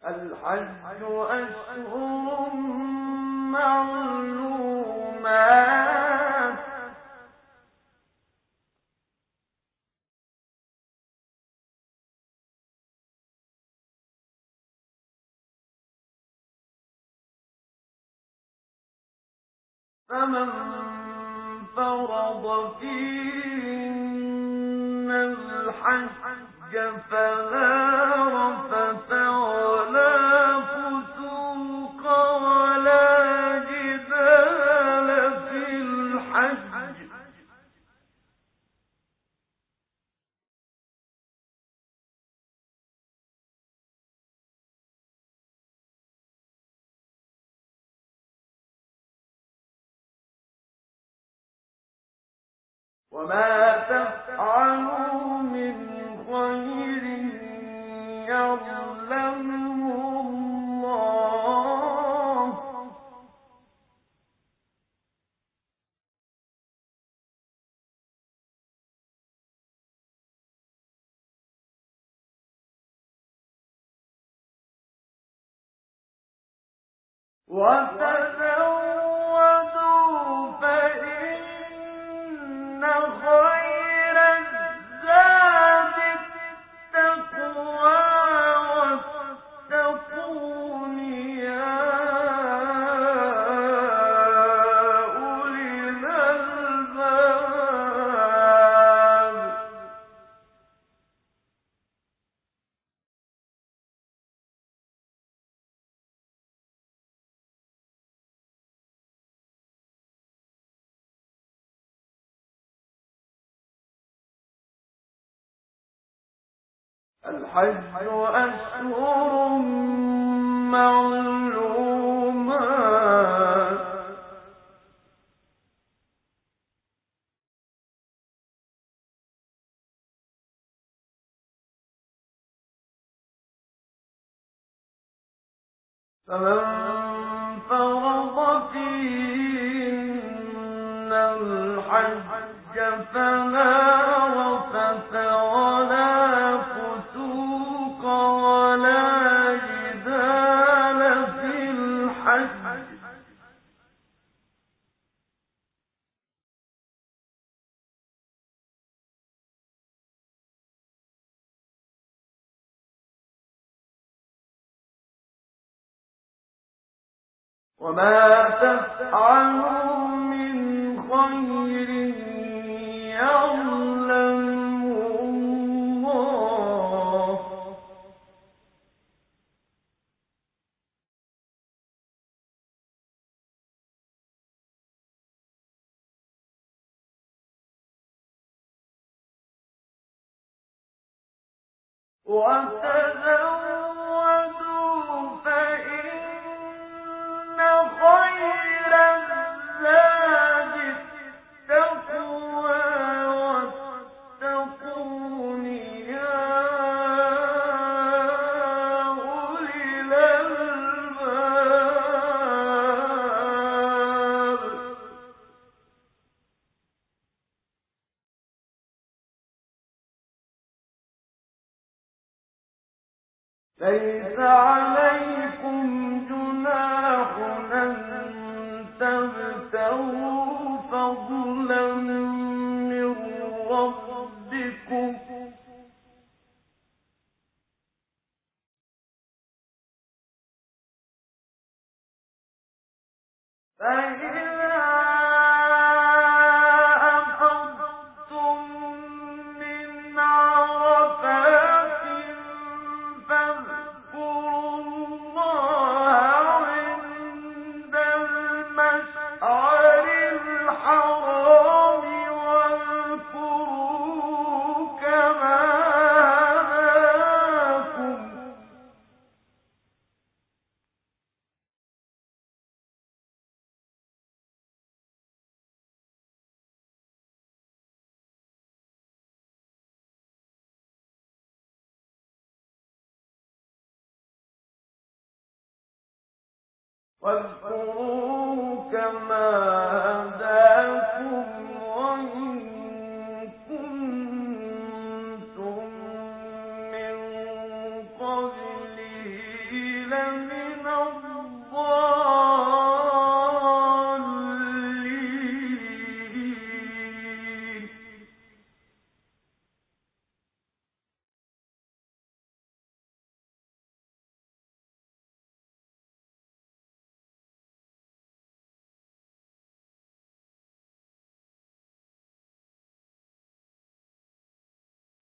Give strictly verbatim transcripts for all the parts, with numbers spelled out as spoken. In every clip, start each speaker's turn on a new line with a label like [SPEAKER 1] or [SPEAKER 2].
[SPEAKER 1] الحج أشهر معلومات فمن فرض فيهن الحج فلا رفث ولا فسوق ولا جدال في الحج وما تفعلوا من خير يعلمه الله وتزودوا فإن خير الزاد التقوى واتقون يا أولي الألباب الحج أشهر معلومات فمن فرض فيهن الحج فلا رفث ولا فسوق ولا جدال في الحج وما تفعلوا من خير يعلمه الله وتزودوا فإن خير الزاد التقوى واتقون يا أولي الألباب ليس عليكم جناح أن تبتغوا فضلا من ربكم فإذا أفضتم من عرفات فاذكروا الله عند المشعر الحرام واذكروه كما هداكم واذكروه كما هداكم وإن كنتم من قبله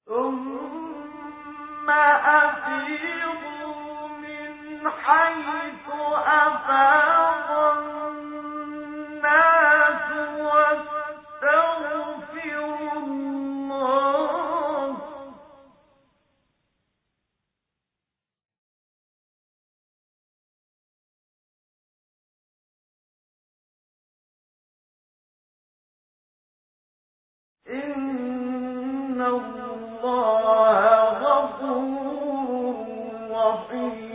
[SPEAKER 1] ثم أفيضوا من حيث أفاض الناس واستغفروا الله إن الله غفور رحيم